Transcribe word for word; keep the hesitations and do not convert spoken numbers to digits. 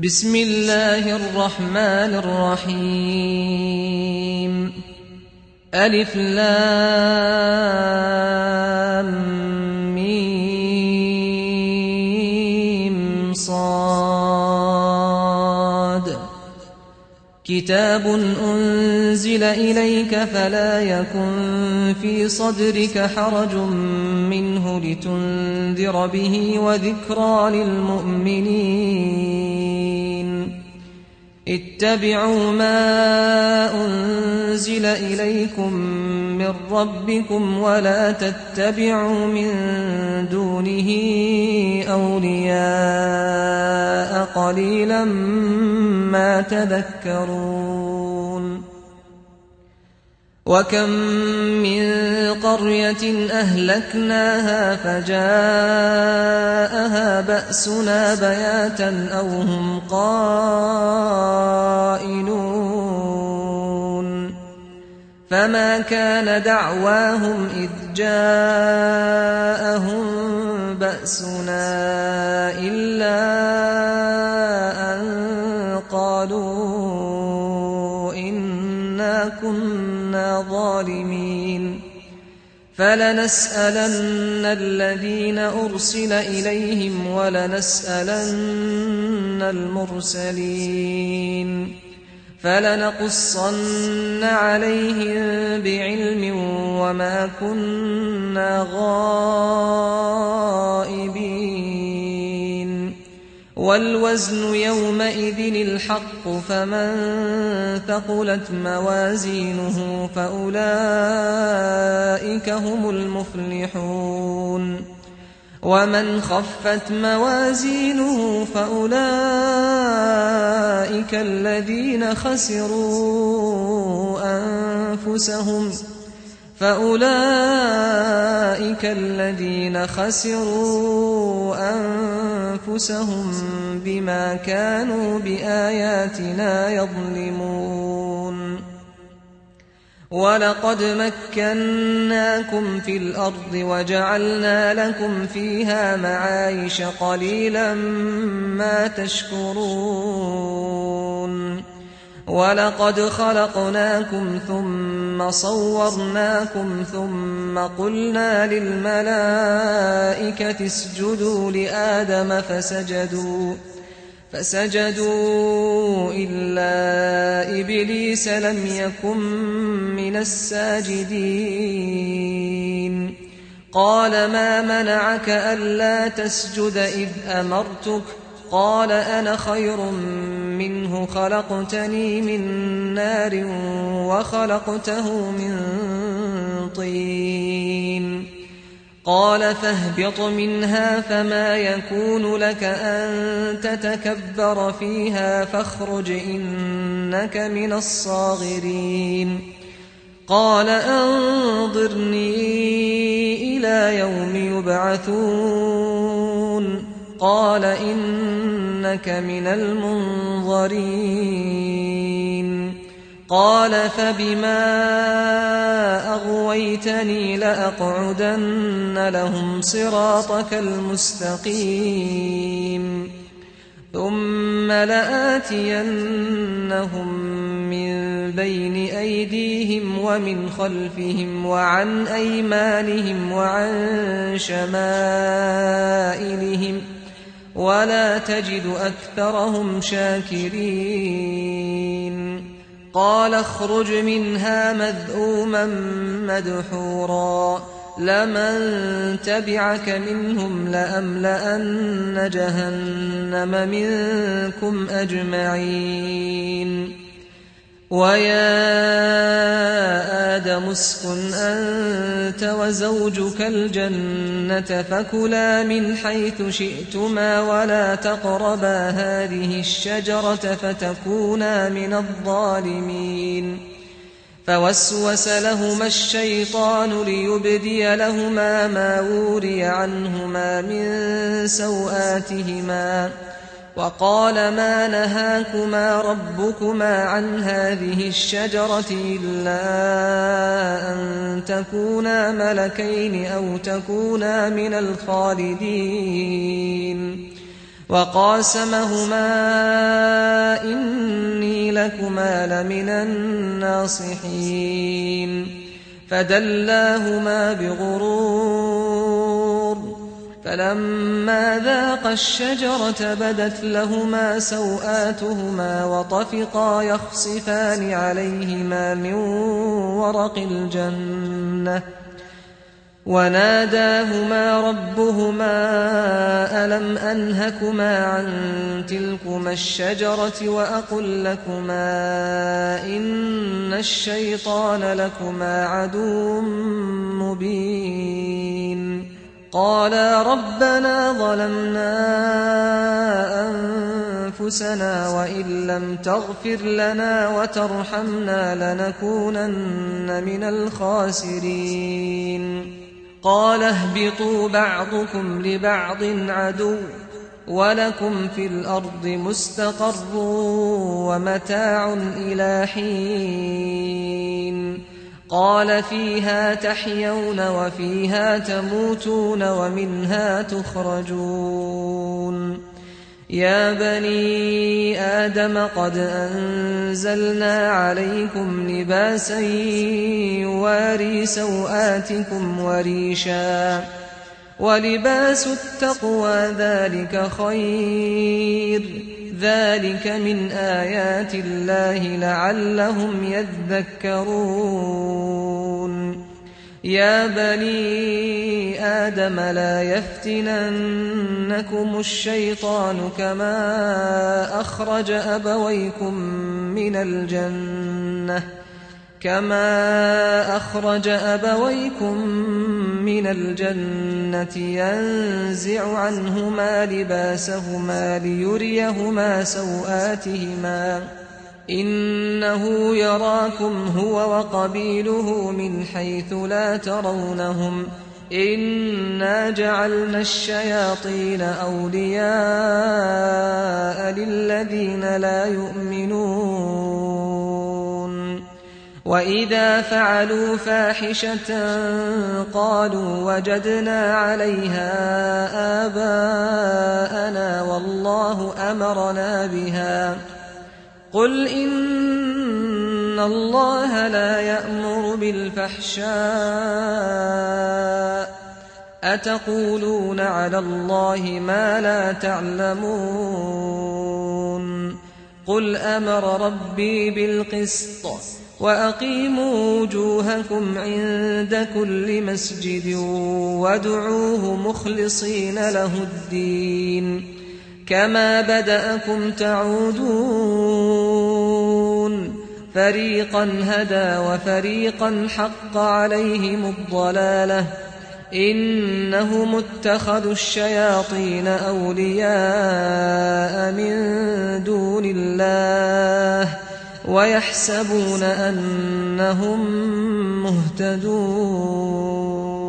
بسم الله الرحمن الرحيم ألف لام ميم صاد كتاب أنزل إليك فلا يكن في صدرك حرج منه لتنذر به وذكرى للمؤمنين اتبعوا ما أنزل إليكم من ربكم ولا تتبعوا من دونه أولياء قليلا ما تذكرون وكم من قرية أهلكناها فجاءها بأسنا بياتا أو هم قائلون فما كان دعواهم إذ جاءهم بأسنا إلا أن قالوا إنا كنا ظالمين فلنسألن الذين أرسل إليهم ولنسألن المرسلين فلنقصن عليهم بعلم وما كنا غائبين والوزن يومئذ الحق فمن ثقلت موازينه فأولئك هم المفلحون ومن خفت موازينه فأولئك الذين خسروا أنفسهم فأولئك الذين خسروا أنفسهم بما كانوا بآياتنا يظلمون ولقد مكناكم في الأرض وجعلنا لكم فيها معايش قليلا ما تشكرون ولقد خلقناكم ثم صورناكم ثم قلنا للملائكة اسجدوا لآدم فسجدوا فسجدوا إلا إبليس لم يكن من الساجدين قال ما منعك ألا تسجد إذ أمرتك قال أنا خير منه خلقتني من نار وخلقته من طين قال فاهبط منها فما يكون لك أن تتكبر فيها فاخرج إنك من الصاغرين قال أنظرني إلى يوم يبعثون قال إنك من المنظرين قال فبما أغويتني لأقعدن لهم صراطك المستقيم ثم لآتينهم من بين أيديهم ومن خلفهم وعن أيمانهم وعن شمائلهم ولا تجد أكثرهم شاكرين قال اخرج منها مذءوما مدحورا لمن تبعك منهم لأملأن جهنم منكم أجمعين ويا آدم اسكن أنت وزوجك الجنة فكلا من حيث شئتما ولا تقربا هذه الشجرة فتكونا من الظالمين فوسوس لهما الشيطان ليبدي لهما ما وري عنهما من سوآتهما وقال ما نهاكما ربكما عن هذه الشجرة إلا أن تكونا ملكين أو تكونا من الخالدين وقاسمهما لكما لمن الناصحين فدلاهما بغرور فلما ذاقا الشجرة بدت لهما سوآتهما وطفقا يخصفان عليهما من ورق الجنة وناداهما ربهما ألم أنهكما عن تلكما الشجرة وأقل لكما إن الشيطان لكما عدو مبين قالا ربنا ظلمنا أنفسنا وإن لم تغفر لنا وترحمنا لنكونن من الخاسرين قال اهبطوا بعضكم لبعض عدو ولكم في الأرض مستقر ومتاع إلى حين قال فيها تحيون وفيها تموتون ومنها تخرجون يا بني آدم قد أنزلنا عليكم لباسا يواري سوآتكم وريشا ولباس التقوى ذلك خير ذلك من آيات الله لعلهم يذكرون يا بني آدم لا يفتننكم الشيطان كما أخرج أبويكم من الجنة كما أخرج أبويكم من الجنة ينزع عنهما لباسهما ليريهما سوآتهما إنه يراكم هو وقبيله من حيث لا ترونهم إنا جعلنا الشياطين أولياء للذين لا يؤمنون وإذا فعلوا فاحشة قالوا وجدنا عليها آباءنا والله أمرنا بها قل إن الله لا يأمر بالفحشاء أتقولون على الله ما لا تعلمون قل أمر ربي بالقسط وأقيموا وجوهكم عند كل مسجد وادعوه مخلصين له الدين كما بدأكم تعودون فريقا هدى وفريقا حق عليهم الضلالة إنهم اتخذوا الشياطين أولياء من دون الله ويحسبون أنهم مهتدون